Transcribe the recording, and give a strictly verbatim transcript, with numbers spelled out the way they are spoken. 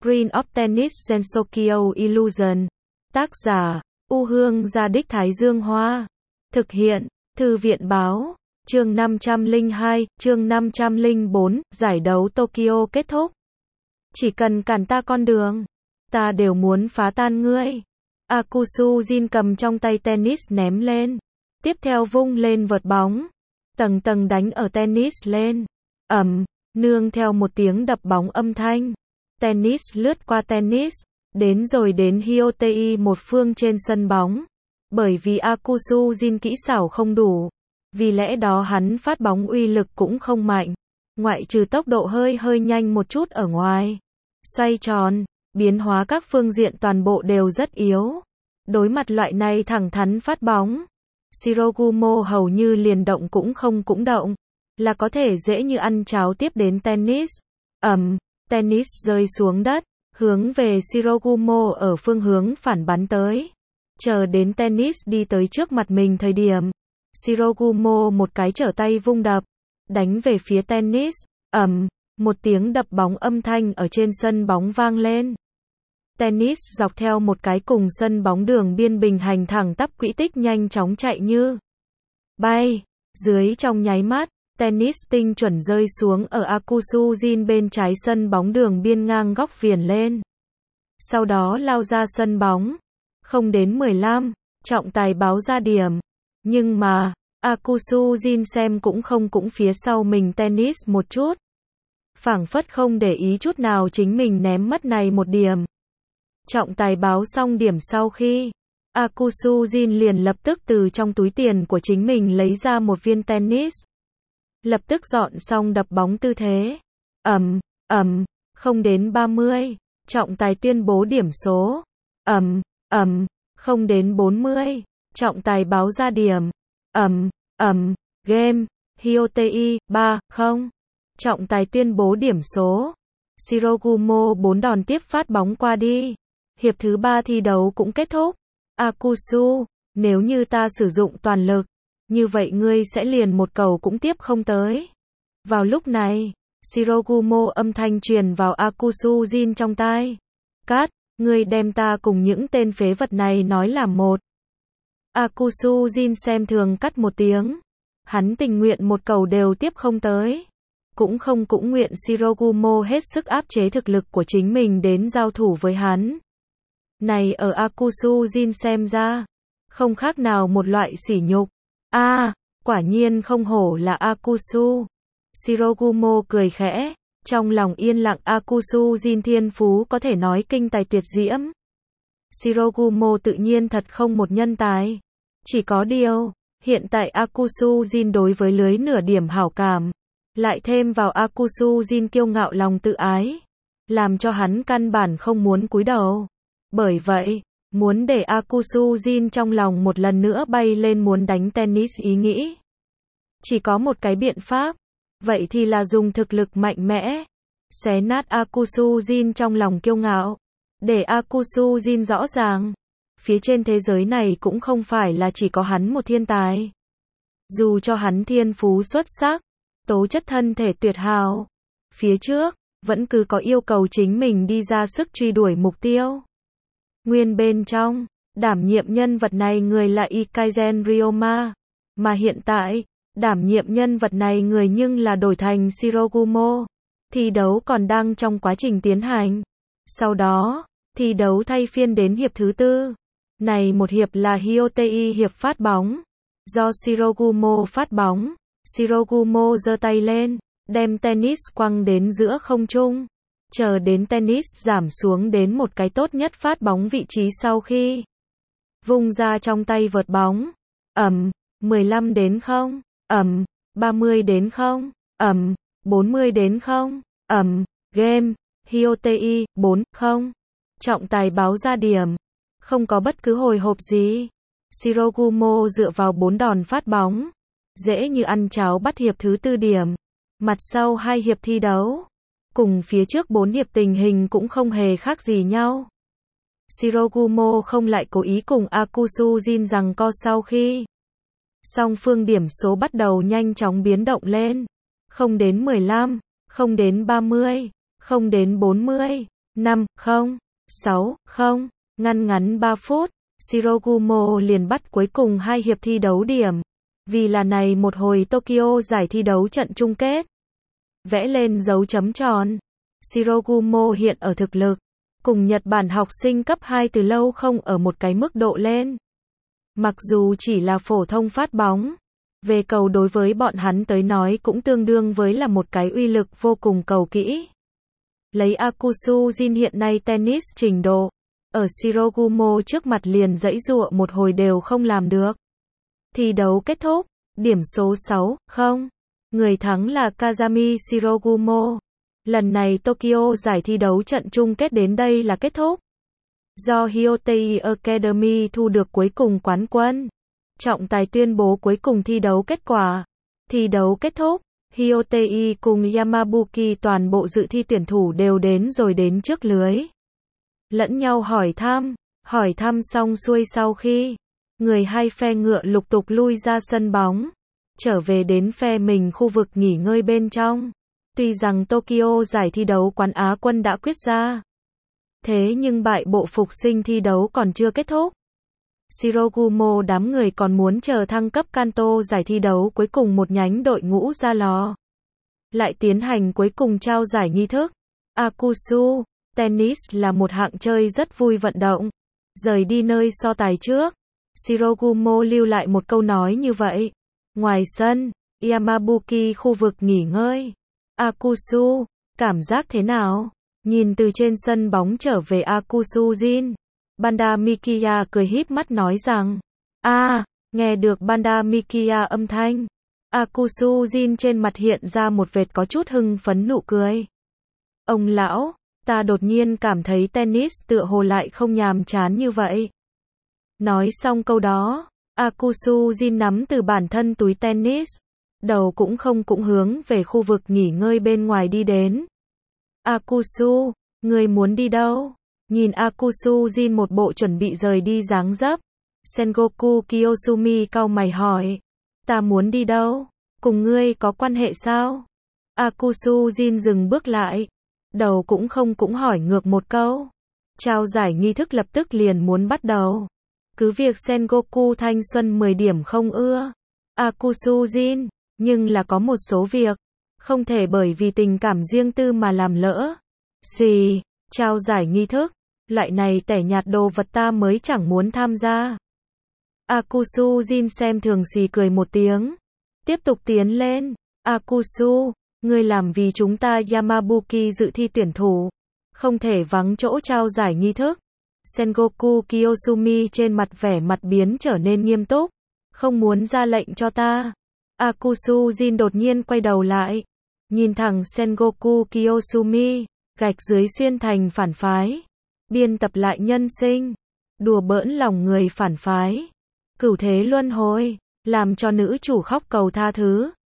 Screen of Tennis Gensokyo Illusion. Tác giả, U Hương Gia Đích Thái Dương Hoa. Thực hiện, Thư viện Báo. Chương năm trăm lẻ hai, chương năm trăm lẻ bốn, giải đấu Tokyo kết thúc. Chỉ cần cản ta con đường, ta đều muốn phá tan ngươi. Akusu Jin cầm trong tay tennis ném lên. Tiếp theo vung lên vợt bóng. Tầng tầng đánh ở tennis lên. Ầm, nương theo một tiếng đập bóng âm thanh. Tennis lướt qua tennis, đến rồi đến Hyotei một phương trên sân bóng. Bởi vì Akusu Jin kỹ xảo không đủ, vì lẽ đó hắn phát bóng uy lực cũng không mạnh. Ngoại trừ tốc độ hơi hơi nhanh một chút ở ngoài. Xoay tròn, biến hóa các phương diện toàn bộ đều rất yếu. Đối mặt loại này thẳng thắn phát bóng, Shirogumo hầu như liền động cũng không cũng động, là có thể dễ như ăn cháo tiếp đến tennis. Ầm, tennis rơi xuống đất, hướng về Shirogumo ở phương hướng phản bắn tới. Chờ đến tennis đi tới trước mặt mình thời điểm, Shirogumo một cái trở tay vung đập, đánh về phía tennis. Ầm, một tiếng đập bóng âm thanh ở trên sân bóng vang lên. Tennis dọc theo một cái cùng sân bóng đường biên bình hành thẳng tắp quỹ tích nhanh chóng chạy như bay. Dưới trong nháy mắt, tennis tinh chuẩn rơi xuống ở Akusu Jin bên trái sân bóng đường biên ngang góc viền lên. Sau đó lao ra sân bóng. Không đến mười lăm, trọng tài báo ra điểm. Nhưng mà, Akusu Jin xem cũng không cũng phía sau mình tennis một chút. Phảng phất không để ý chút nào chính mình ném mất này một điểm. Trọng tài báo xong điểm sau khi, Akusu Jin liền lập tức từ trong túi tiền của chính mình lấy ra một viên tennis. Lập tức dọn xong đập bóng tư thế. Ầm, ầm, không đến ba mươi, trọng tài tuyên bố điểm số. Ầm, ầm, không đến bốn mươi, trọng tài báo ra điểm. Ầm, ầm, game, Hyotei, ba không. Trọng tài tuyên bố điểm số. Shirogumo bốn đòn tiếp phát bóng qua đi. Hiệp thứ ba thi đấu cũng kết thúc. Akusu, nếu như ta sử dụng toàn lực, như vậy ngươi sẽ liền một cầu cũng tiếp không tới. Vào lúc này, Shirogumo âm thanh truyền vào Akusu Jin trong tai. Cát, ngươi đem ta cùng những tên phế vật này nói là một. Akusu Jin xem thường cắt một tiếng. Hắn tình nguyện một cầu đều tiếp không tới. Cũng không cũng nguyện Shirogumo hết sức áp chế thực lực của chính mình đến giao thủ với hắn. Này ở Akusu Jin xem ra, không khác nào một loại sỉ nhục. A, à, quả nhiên không hổ là Akusu. Shirogumo cười khẽ, trong lòng yên lặng. Akusu Jin thiên phú có thể nói kinh tài tuyệt diễm. Shirogumo tự nhiên thật không một nhân tài. Chỉ có điều, hiện tại Akusu Jin đối với lưới nửa điểm hảo cảm, lại thêm vào Akusu Jin kiêu ngạo lòng tự ái, làm cho hắn căn bản không muốn cúi đầu. Bởi vậy, muốn để Akusu Jin trong lòng một lần nữa bay lên muốn đánh tennis ý nghĩ. Chỉ có một cái biện pháp, vậy thì là dùng thực lực mạnh mẽ, xé nát Akusu Jin trong lòng kiêu ngạo, để Akusu Jin rõ ràng, phía trên thế giới này cũng không phải là chỉ có hắn một thiên tài. Dù cho hắn thiên phú xuất sắc, tố chất thân thể tuyệt hảo, phía trước, vẫn cứ có yêu cầu chính mình đi ra sức truy đuổi mục tiêu. Nguyên bên trong, đảm nhiệm nhân vật này người là Ikaisen Ryoma, mà hiện tại, đảm nhiệm nhân vật này người nhưng là đổi thành Shirogumo. Thi đấu còn đang trong quá trình tiến hành. Sau đó, thi đấu thay phiên đến hiệp thứ tư. Này một hiệp là Hyotei hiệp phát bóng. Do Shirogumo phát bóng, Shirogumo giơ tay lên, đem tennis quăng đến giữa không trung. Chờ đến tennis giảm xuống đến một cái tốt nhất phát bóng vị trí sau khi vung ra trong tay vợt bóng. Ầm, mười lăm đến không, ầm, ba mươi đến không, ầm, bốn mươi đến không, ầm, game, Hyotei, bốn không. Trọng tài báo ra điểm. Không có bất cứ hồi hộp gì. Shirogumo dựa vào bốn đòn phát bóng, dễ như ăn cháo bắt hiệp thứ tư điểm. Mặt sau hai hiệp thi đấu, cùng phía trước bốn hiệp tình hình cũng không hề khác gì nhau. Shirogumo không lại cố ý cùng Akusu Jin giằng co sau khi song phương điểm số bắt đầu nhanh chóng biến động lên. Không đến mười lăm, không đến ba mươi, không đến bốn mươi, năm, không, sáu, không. Ngăn ngắn ba phút, Shirogumo liền bắt cuối cùng hai hiệp thi đấu điểm. Vì là này một hồi Tokyo giải thi đấu trận chung kết. Vẽ lên dấu chấm tròn. Shirogumo hiện ở thực lực, cùng Nhật Bản học sinh cấp hai từ lâu không ở một cái mức độ lên. Mặc dù chỉ là phổ thông phát bóng, về cầu đối với bọn hắn tới nói cũng tương đương với là một cái uy lực vô cùng cầu kỹ. Lấy Akusu Jin hiện nay tennis trình độ, ở Shirogumo trước mặt liền giãy giụa một hồi đều không làm được. Thi đấu kết thúc, điểm số sáu, không. Người thắng là Kazami Shirogumo. Lần này Tokyo giải thi đấu trận chung kết đến đây là kết thúc. Do Hyotei Academy thu được cuối cùng quán quân. Trọng tài tuyên bố cuối cùng thi đấu kết quả. Thi đấu kết thúc, Hyotei cùng Yamabuki toàn bộ dự thi tuyển thủ đều đến rồi đến trước lưới. Lẫn nhau hỏi thăm, hỏi thăm xong xuôi sau khi người hai phe ngựa lục tục lui ra sân bóng, trở về đến phe mình khu vực nghỉ ngơi bên trong. Tuy rằng Tokyo giải thi đấu quán Á quân đã quyết ra, thế nhưng bại bộ phục sinh thi đấu còn chưa kết thúc. Shirogumo đám người còn muốn chờ thăng cấp Kanto giải thi đấu cuối cùng một nhánh đội ngũ ra lò. Lại tiến hành cuối cùng trao giải nghi thức. Akusu, tennis là một hạng chơi rất vui vận động. Rời đi nơi so tài trước, Shirogumo lưu lại một câu nói như vậy. Ngoài sân, Yamabuki khu vực nghỉ ngơi. Akusu, cảm giác thế nào? Nhìn từ trên sân bóng trở về Akusu Jin. Banda Mikiya cười híp mắt nói rằng, a à, nghe được Banda Mikiya âm thanh. Akusu Jin trên mặt hiện ra một vệt có chút hưng phấn nụ cười. Ông lão, ta đột nhiên cảm thấy tennis tựa hồ lại không nhàm chán như vậy. Nói xong câu đó, Akusu Jin nắm từ bản thân túi tennis, đầu cũng không cũng hướng về khu vực nghỉ ngơi bên ngoài đi đến. Akusu, ngươi muốn đi đâu? Nhìn Akusu Jin một bộ chuẩn bị rời đi dáng dấp. Sengoku Kiyosumi cau mày hỏi. Ta muốn đi đâu? Cùng ngươi có quan hệ sao? Akusu Jin dừng bước lại. Đầu cũng không cũng hỏi ngược một câu. Trao giải nghi thức lập tức liền muốn bắt đầu. Cứ việc Sengoku thanh xuân mười điểm không ưa Akusu Jin, nhưng là có một số việc không thể bởi vì tình cảm riêng tư mà làm lỡ. Gì? Trao giải nghi thức? Loại này tẻ nhạt đồ vật ta mới chẳng muốn tham gia. Akusu Jin xem thường xì cười một tiếng. Tiếp tục tiến lên. Akusu, ngươi làm vì chúng ta Yamabuki dự thi tuyển thủ. Không thể vắng chỗ trao giải nghi thức. Sengoku Kiyosumi trên mặt vẻ mặt biến trở nên nghiêm túc. Không muốn ra lệnh cho ta. Akusu Jin đột nhiên quay đầu lại. Nhìn thẳng Sengoku Kiyosumi. Gạch dưới xuyên thành phản phái. Biên tập lại nhân sinh. Đùa bỡn lòng người phản phái. Cửu thế luân hồi. Làm cho nữ chủ khóc cầu tha thứ.